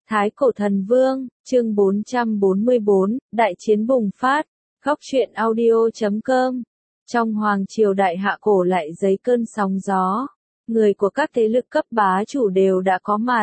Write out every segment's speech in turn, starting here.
Thái Cổ Thần Vương, chương 444, Đại chiến bùng phát, góc truyện audio.com. Trong Hoàng Triều Đại Hạ Cổ lại dấy cơn sóng gió, người của các thế lực cấp bá chủ đều đã có mặt.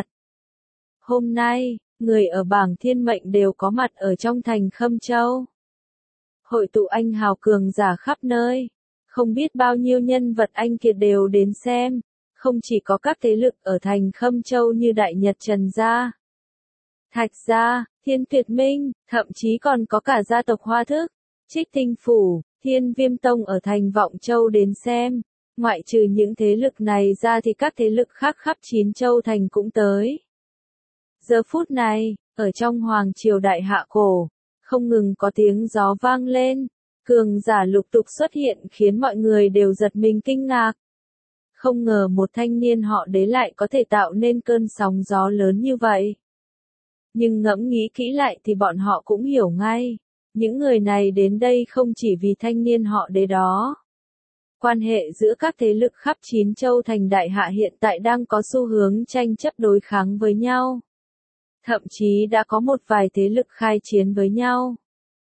Hôm nay, người ở bảng thiên mệnh đều có mặt ở trong thành Khâm Châu. Hội tụ anh hào cường giả khắp nơi, không biết bao nhiêu nhân vật anh kiệt đều đến xem, không chỉ có các thế lực ở thành Khâm Châu như Đại Nhật Trần Gia, Thạch Gia, Thiên Tuyệt Minh, thậm chí còn có cả gia tộc Hoa Thức, Trích Tinh Phủ, Thiên Viêm Tông ở thành Vọng Châu đến xem. Ngoại trừ những thế lực này ra thì các thế lực khác khắp 9 châu thành cũng tới. Giờ phút này, ở trong Hoàng Triều Đại Hạ Cổ, không ngừng có tiếng gió vang lên, cường giả lục tục xuất hiện khiến mọi người đều giật mình kinh ngạc. Không ngờ một thanh niên họ Đế lại có thể tạo nên cơn sóng gió lớn như vậy. Nhưng ngẫm nghĩ kỹ lại thì bọn họ cũng hiểu ngay, những người này đến đây không chỉ vì thanh niên họ Đế đó. Quan hệ giữa các thế lực khắp 9 châu thành Đại Hạ hiện tại đang có xu hướng tranh chấp đối kháng với nhau. Thậm chí đã có một vài thế lực khai chiến với nhau.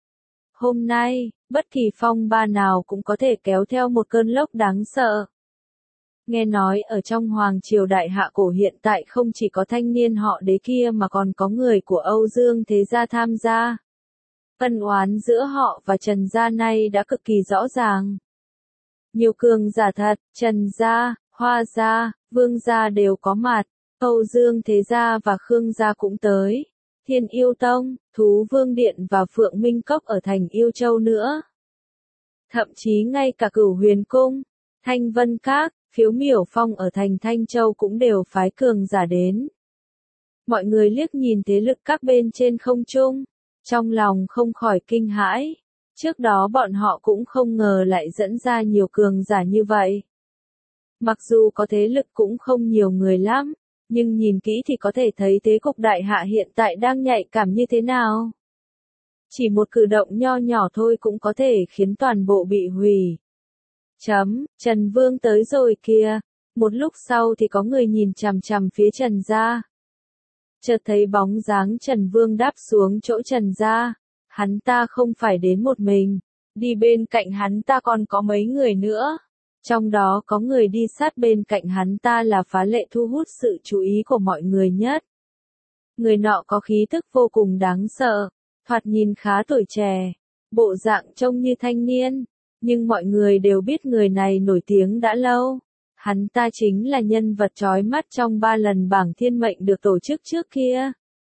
Hôm nay, bất kỳ phong ba nào cũng có thể kéo theo một cơn lốc đáng sợ. Nghe nói ở trong Hoàng Triều Đại Hạ Cổ hiện tại không chỉ có thanh niên họ Đế kia mà còn có người của Âu Dương Thế Gia tham gia. Ân oán giữa họ và Trần Gia này đã cực kỳ rõ ràng. Nhiều cường giả thật, Trần Gia, Hoa Gia, Vương Gia đều có mặt, Âu Dương Thế Gia và Khương Gia cũng tới, Thiên Yêu Tông, Thú Vương Điện và Phượng Minh Cốc ở thành Yêu Châu nữa. Thậm chí ngay cả Cửu Huyền Cung, Thanh Vân Các, Phiếu Miểu Phong ở thành Thanh Châu cũng đều phái cường giả đến. Mọi người liếc nhìn thế lực các bên trên không trung, trong lòng không khỏi kinh hãi. Trước đó bọn họ cũng không ngờ lại dẫn ra nhiều cường giả như vậy. Mặc dù có thế lực cũng không nhiều người lắm, nhưng nhìn kỹ thì có thể thấy thế cục Đại Hạ hiện tại đang nhạy cảm như thế nào. Chỉ một cử động nho nhỏ thôi cũng có thể khiến toàn bộ bị hủy. Trần Vương tới rồi kìa. Một lúc sau thì có người nhìn chằm chằm phía Trần Gia. Chợt thấy bóng dáng Trần Vương đáp xuống chỗ Trần Gia. Hắn ta không phải đến một mình, đi bên cạnh hắn ta còn có mấy người nữa. Trong đó có người đi sát bên cạnh hắn ta là Phá Lệ thu hút sự chú ý của mọi người nhất. Người nọ có khí thức vô cùng đáng sợ, thoạt nhìn khá tuổi trẻ, bộ dạng trông như thanh niên, nhưng mọi người đều biết người này nổi tiếng đã lâu. Hắn ta chính là nhân vật chói mắt trong 3 lần bảng thiên mệnh được tổ chức trước kia.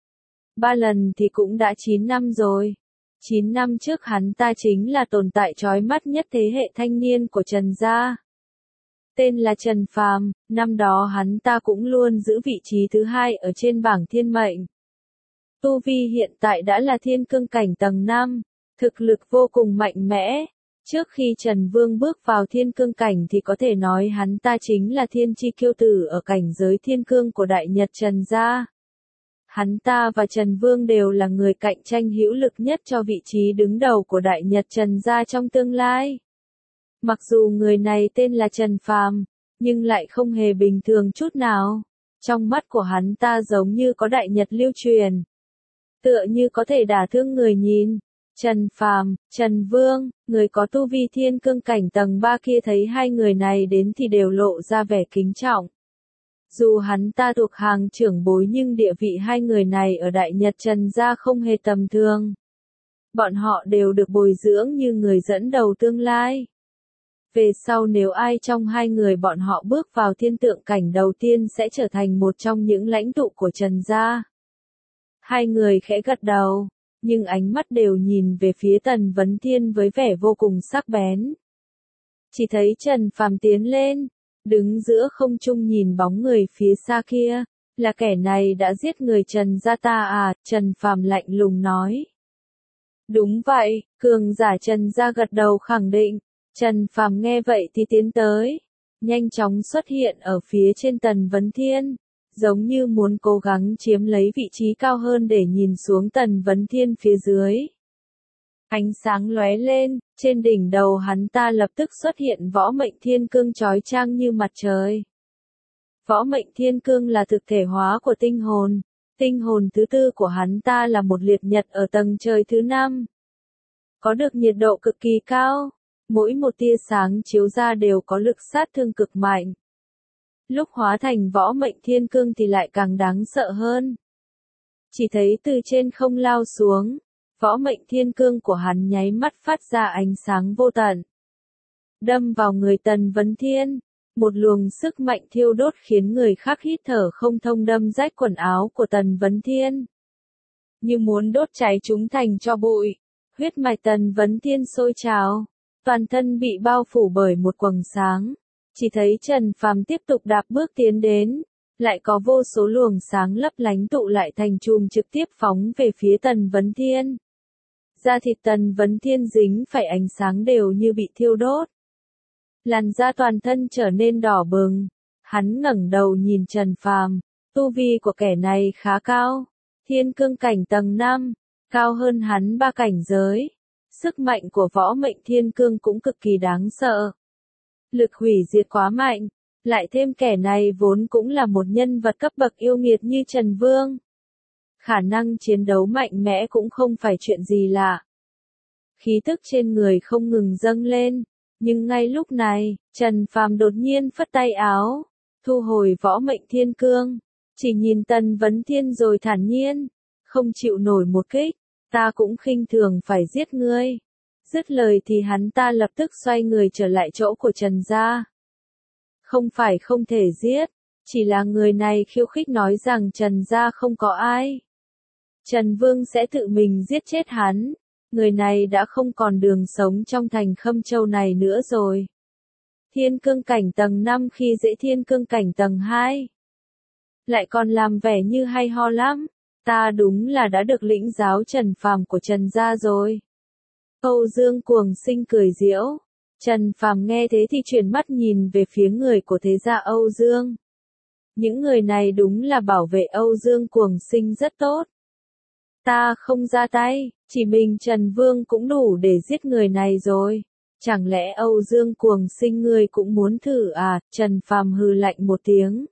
3 lần thì cũng đã 9 năm rồi. 9 năm trước hắn ta chính là tồn tại chói mắt nhất thế hệ thanh niên của Trần Gia. Tên là Trần Phàm, năm đó hắn ta cũng luôn giữ vị trí thứ 2 ở trên bảng thiên mệnh. Tu vi hiện tại đã là thiên cương cảnh tầng 5, thực lực vô cùng mạnh mẽ. Trước khi Trần Vương bước vào thiên cương cảnh thì có thể nói hắn ta chính là thiên chi kiêu tử ở cảnh giới thiên cương của Đại Nhật Trần Gia. Hắn ta và Trần Vương đều là người cạnh tranh hữu lực nhất cho vị trí đứng đầu của Đại Nhật Trần Gia trong tương lai. Mặc dù người này tên là Trần Phàm, nhưng lại không hề bình thường chút nào. Trong mắt của hắn ta giống như có Đại Nhật lưu truyền. Tựa như có thể đả thương người nhìn. Trần Phàm, Trần Vương, người có tu vi thiên cương cảnh tầng 3 kia thấy hai người này đến thì đều lộ ra vẻ kính trọng. Dù hắn ta thuộc hàng trưởng bối nhưng địa vị hai người này ở Đại Nhật Trần Gia không hề tầm thường. Bọn họ đều được bồi dưỡng như người dẫn đầu tương lai. Về sau nếu ai trong hai người bọn họ bước vào thiên tượng cảnh đầu tiên sẽ trở thành một trong những lãnh tụ của Trần Gia. Hai người khẽ gật đầu, nhưng ánh mắt đều nhìn về phía Tần Vấn Thiên với vẻ vô cùng sắc bén. Chỉ thấy Trần Phàm tiến lên, đứng giữa không trung nhìn bóng người phía xa kia, là kẻ này đã giết người Trần Gia ta à, Trần Phàm lạnh lùng nói. Đúng vậy, cường giả Trần Gia gật đầu khẳng định. Trần Phàm nghe vậy thì tiến tới, nhanh chóng xuất hiện ở phía trên Tần Vấn Thiên, giống như muốn cố gắng chiếm lấy vị trí cao hơn để nhìn xuống Tần Vấn Thiên phía dưới. Ánh sáng lóe lên, trên đỉnh đầu hắn ta lập tức xuất hiện võ mệnh thiên cương chói chang như mặt trời. Võ mệnh thiên cương là thực thể hóa của tinh Tinh hồn thứ tư của hắn ta là một liệt nhật ở tầng trời thứ 5. Có được nhiệt độ cực kỳ cao, mỗi một tia sáng chiếu ra đều có lực sát thương cực mạnh. Lúc hóa thành võ mệnh thiên cương thì lại càng đáng sợ hơn. Chỉ thấy từ trên không lao xuống, võ mệnh thiên cương của hắn nháy mắt phát ra ánh sáng vô tận. Đâm vào người Tần Vấn Thiên, một luồng sức mạnh thiêu đốt khiến người khác hít thở không thông, đâm rách quần áo của Tần Vấn Thiên. Như muốn đốt cháy chúng thành tro bụi, huyết mạch Tần Vấn Thiên sôi trào, toàn thân bị bao phủ bởi một quầng sáng. Chỉ thấy Trần Phàm tiếp tục đạp bước tiến đến, lại có vô số luồng sáng lấp lánh tụ lại thành chùm trực tiếp phóng về phía Tần Vấn Thiên. Da thịt Tần Vấn Thiên dính phải ánh sáng đều như bị thiêu đốt. Làn da toàn thân trở nên đỏ bừng, hắn ngẩng đầu nhìn Trần Phàm, tu vi của kẻ này khá cao, thiên cương cảnh tầng 5, cao hơn hắn 3 cảnh giới. Sức mạnh của võ mệnh thiên cương cũng cực kỳ đáng sợ. Lực hủy diệt quá mạnh, lại thêm kẻ này vốn cũng là một nhân vật cấp bậc yêu nghiệt như Trần Vương. Khả năng chiến đấu mạnh mẽ cũng không phải chuyện gì lạ. Khí tức trên người không ngừng dâng lên, nhưng ngay lúc này, Trần Phàm đột nhiên phất tay áo, thu hồi võ mệnh thiên cương, chỉ nhìn Tần Vấn Thiên rồi thản nhiên, không chịu nổi một kích, ta cũng khinh thường phải giết ngươi. Dứt lời thì hắn ta lập tức xoay người trở lại chỗ của Trần gia. Không phải không thể giết, chỉ là người này khiêu khích nói rằng Trần gia không có ai. Trần Vương sẽ tự mình giết chết hắn, người này đã không còn đường sống trong thành Khâm Châu này nữa rồi. Thiên cương cảnh tầng 5 khi dễ thiên cương cảnh tầng 2. Lại còn làm vẻ như hay ho lắm, ta đúng là đã được lĩnh giáo Trần Phàm của Trần gia rồi. Âu Dương Cuồng Sinh cười giễu. Trần Phàm nghe thế thì chuyển mắt nhìn về phía người của thế gia Âu Dương. Những người này đúng là bảo vệ Âu Dương Cuồng Sinh rất tốt. Ta không ra tay, chỉ mình Trần Vương cũng đủ để giết người này rồi. Chẳng lẽ Âu Dương Cuồng Sinh ngươi cũng muốn thử à? Trần Phàm hừ lạnh một tiếng.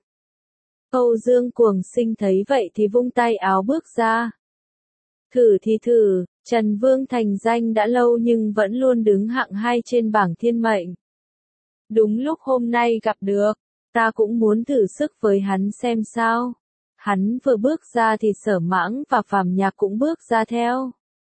Âu Dương Cuồng Sinh thấy vậy thì vung tay áo bước ra. Thử thì thử, Trần Vương thành danh đã lâu nhưng vẫn luôn đứng hạng 2 trên bảng thiên mệnh. Đúng lúc hôm nay gặp được, ta cũng muốn thử sức với hắn xem sao. Hắn vừa bước ra thì Sở Mãng và Phàm Nhạc cũng bước ra theo.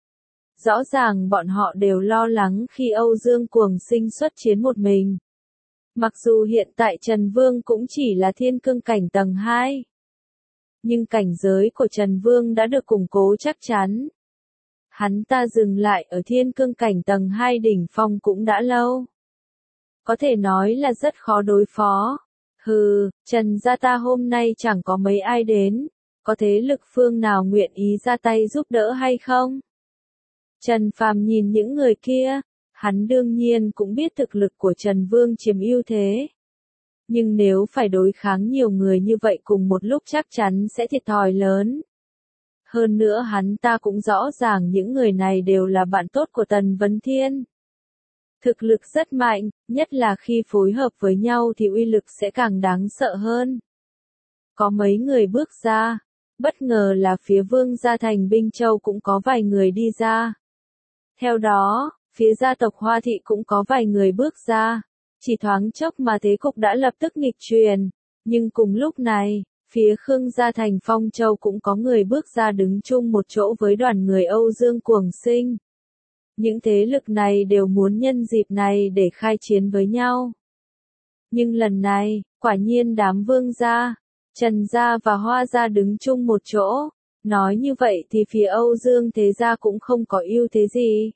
Rõ ràng bọn họ đều lo lắng khi Âu Dương Cuồng Sinh xuất chiến một mình. Mặc dù hiện tại Trần Vương cũng chỉ là thiên cương cảnh tầng 2. Nhưng cảnh giới của Trần Vương đã được củng cố chắc chắn. Hắn ta dừng lại ở thiên cương cảnh tầng 2 đỉnh phong cũng đã lâu. Có thể nói là rất khó đối phó. Hừ, Trần gia ta hôm nay chẳng có mấy ai đến, có thế lực phương nào nguyện ý ra tay giúp đỡ hay không? Trần Phàm nhìn những người kia, hắn đương nhiên cũng biết thực lực của Trần Vương chiếm ưu thế. Nhưng nếu phải đối kháng nhiều người như vậy cùng một lúc chắc chắn sẽ thiệt thòi lớn. Hơn nữa hắn ta cũng rõ ràng những người này đều là bạn tốt của Tần Vấn Thiên. Thực lực rất mạnh, nhất là khi phối hợp với nhau thì uy lực sẽ càng đáng sợ hơn. Có mấy người bước ra, bất ngờ là phía Vương gia thành Binh Châu cũng có vài người đi ra. Theo đó, phía gia tộc Hoa Thị cũng có vài người bước ra. Chỉ thoáng chốc mà thế cục đã lập tức nghịch chuyển. Nhưng cùng lúc này, phía Khương gia thành Phong Châu cũng có người bước ra đứng chung một chỗ với đoàn người Âu Dương Cuồng Sinh. Những thế lực này đều muốn nhân dịp này để khai chiến với nhau. Nhưng lần này, quả nhiên đám Vương gia, Trần gia và Hoa gia đứng chung một chỗ. Nói như vậy thì phía Âu Dương thế gia cũng không có ưu thế gì.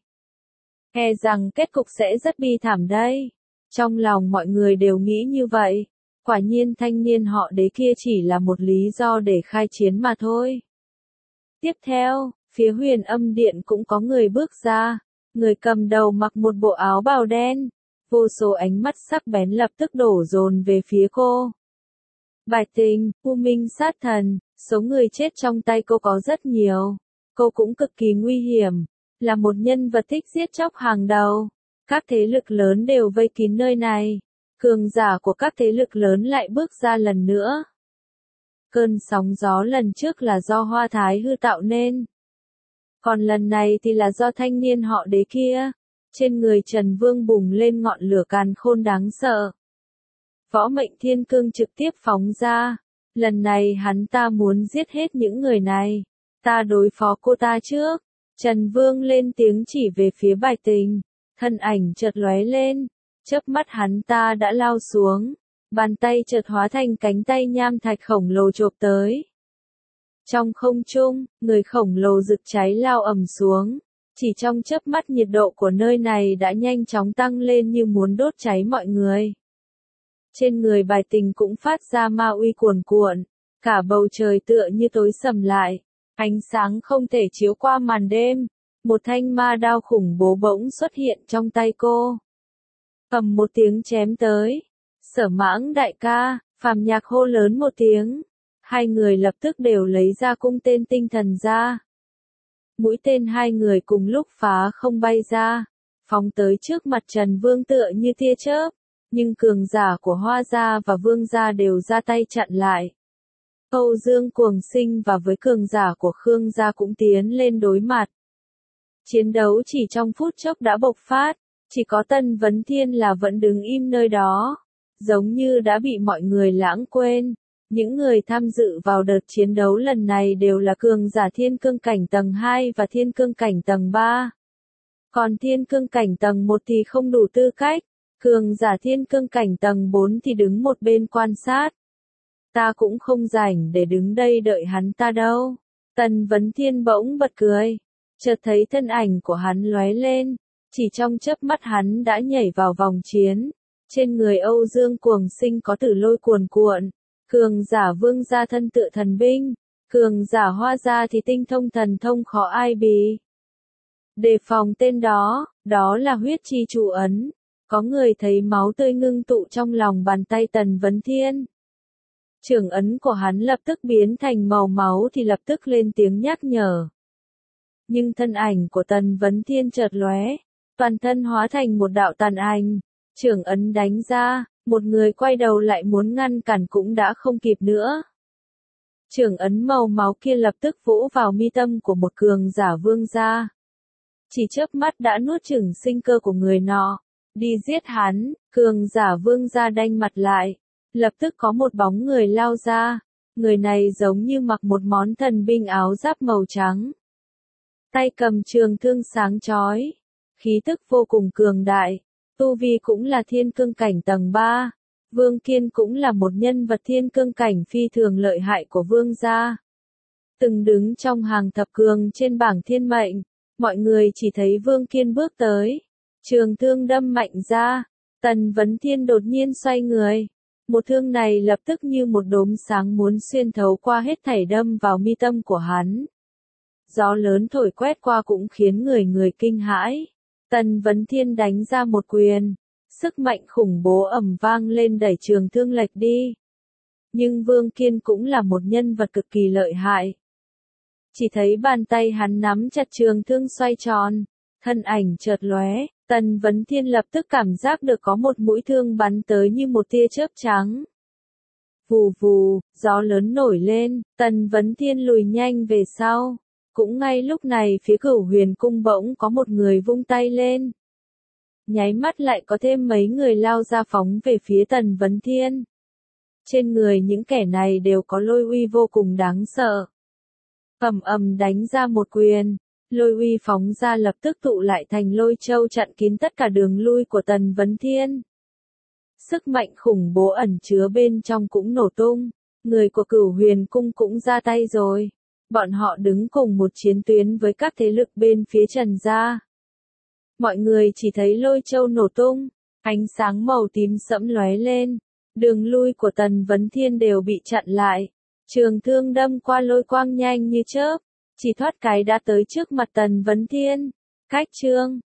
E rằng kết cục sẽ rất bi thảm đây. Trong lòng mọi người đều nghĩ như vậy. Quả nhiên thanh niên họ Đế kia chỉ là một lý do để khai chiến mà thôi. Tiếp theo, phía Huyền Âm Điện cũng có người bước ra. Người cầm đầu mặc một bộ áo bào đen. Vô số ánh mắt sắc bén lập tức đổ dồn về phía cô. Bạch Tình, U Minh sát thần, số người chết trong tay cô có rất nhiều. Cô cũng cực kỳ nguy hiểm, là một nhân vật thích giết chóc hàng đầu. Các thế lực lớn đều vây kín nơi này. Cường giả của các thế lực lớn lại bước ra lần nữa. Cơn sóng gió lần trước là do Hoa Thái Hư tạo nên. Còn lần này thì là do thanh niên họ Đế kia. Trên người Trần Vương bùng lên ngọn lửa càn khôn đáng sợ. Võ mệnh thiên cương trực tiếp phóng ra. Lần này hắn ta muốn giết hết những người này. Ta đối phó cô ta trước. Trần Vương lên tiếng chỉ về phía Bạch Tình. Thân ảnh chợt lóe lên. Chớp mắt hắn ta đã lao xuống. Bàn tay chợt hóa thành cánh tay nham thạch khổng lồ chộp tới. Trong không trung, người khổng lồ rực cháy lao ầm xuống. Chỉ trong chớp mắt nhiệt độ của nơi này đã nhanh chóng tăng lên như muốn đốt cháy mọi người. Trên người Bạch Tình cũng phát ra ma uy cuồn cuộn. Cả bầu trời tựa như tối sầm lại. Ánh sáng không thể chiếu qua màn đêm. Một thanh ma đao khủng bố bỗng xuất hiện trong tay cô. Ầm một tiếng chém tới. Sở Mãng đại ca, Phàm Nhạc hô lớn một tiếng. Hai người lập tức đều lấy ra cung tên tinh thần ra. Mũi tên hai người cùng lúc phá không bay ra. Phóng tới trước mặt Trần Vương tựa như tia chớp. Nhưng cường giả của Hoa gia và Vương gia đều ra tay chặn lại. Âu Dương Cuồng Sinh và với cường giả của Khương gia cũng tiến lên đối mặt. Chiến đấu chỉ trong phút chốc đã bộc phát. Chỉ có Tân Vấn Thiên là vẫn đứng im nơi đó. Giống như đã bị mọi người lãng quên. Những người tham dự vào đợt chiến đấu lần này đều là cường giả thiên cương cảnh tầng 2 và thiên cương cảnh tầng 3. Còn thiên cương cảnh tầng 1 thì không đủ tư cách. Cường giả thiên cương cảnh tầng 4 thì đứng một bên quan sát. Ta cũng không rảnh để đứng đây đợi hắn ta đâu. Tần Vấn Thiên bỗng bật cười. Chợt thấy thân ảnh của hắn lóe lên. Chỉ trong chớp mắt hắn đã nhảy vào vòng chiến. Trên người Âu Dương Cuồng Sinh có tử lôi cuồn cuộn. Cường giả Vương gia thân tựa thần binh. Cường giả Hoa gia thì tinh thông thần thông khó ai bì. Đề phòng tên đó, đó là huyết chi chủ ấn. Có người thấy máu tươi ngưng tụ trong lòng bàn tay Tần Vấn Thiên. Trưởng ấn của hắn lập tức biến thành màu máu thì lập tức lên tiếng nhắc nhở. Nhưng thân ảnh của Tần Vấn Thiên chợt lóe, toàn thân hóa thành một đạo tàn ảnh. Trưởng ấn đánh ra, một người quay đầu lại muốn ngăn cản cũng đã không kịp nữa. Trưởng ấn màu máu kia lập tức vỗ vào mi tâm của một cường giả Vương gia. Chỉ chớp mắt đã nuốt chửng sinh cơ của người nọ. Đi giết hắn, cường giả Vương gia đanh mặt lại. Lập tức có một bóng người lao ra. Người này giống như mặc một món thần binh áo giáp màu trắng. Tay cầm trường thương sáng chói. Khí tức vô cùng cường đại. Tu vi cũng là thiên cương cảnh tầng 3. Vương Kiên cũng là một nhân vật thiên cương cảnh phi thường lợi hại của Vương gia. Từng đứng trong hàng thập cường trên bảng thiên mệnh. Mọi người chỉ thấy Vương Kiên bước tới. Trường thương đâm mạnh ra. Tần Vấn Thiên đột nhiên xoay người. Một thương này lập tức như một đốm sáng muốn xuyên thấu qua hết thảy đâm vào mi tâm của hắn. Gió lớn thổi quét qua cũng khiến người kinh hãi. Tần Vấn Thiên đánh ra một quyền. Sức mạnh khủng bố ầm vang lên đẩy trường thương lệch đi. Nhưng Vương Kiên cũng là một nhân vật cực kỳ lợi hại. Chỉ thấy bàn tay hắn nắm chặt trường thương xoay tròn. Thân ảnh chợt lóe. Tần Vấn Thiên lập tức cảm giác được có một mũi thương bắn tới như một tia chớp trắng. Vù vù, gió lớn nổi lên, Tần Vấn Thiên lùi nhanh về sau. Cũng ngay lúc này phía Cửu Huyền Cung bỗng có một người vung tay lên. Nháy mắt lại có thêm mấy người lao ra phóng về phía Tần Vấn Thiên. Trên người những kẻ này đều có lôi uy vô cùng đáng sợ. Ầm ầm đánh ra một quyền. Lôi uy phóng ra lập tức tụ lại thành lôi châu chặn kín tất cả đường lui của Tần Vấn Thiên. Sức mạnh khủng bố ẩn chứa bên trong cũng nổ tung. Người của Cửu Huyền Cung cũng ra tay rồi. Bọn họ đứng cùng một chiến tuyến với các thế lực bên phía Trần gia. Mọi người chỉ thấy lôi châu nổ tung. Ánh sáng màu tím sẫm lóe lên. Đường lui của Tần Vấn Thiên đều bị chặn lại. Trường thương đâm qua lôi quang nhanh như chớp. Chỉ thoát cái đã tới trước mặt Tần Vấn Thiên. Cách chương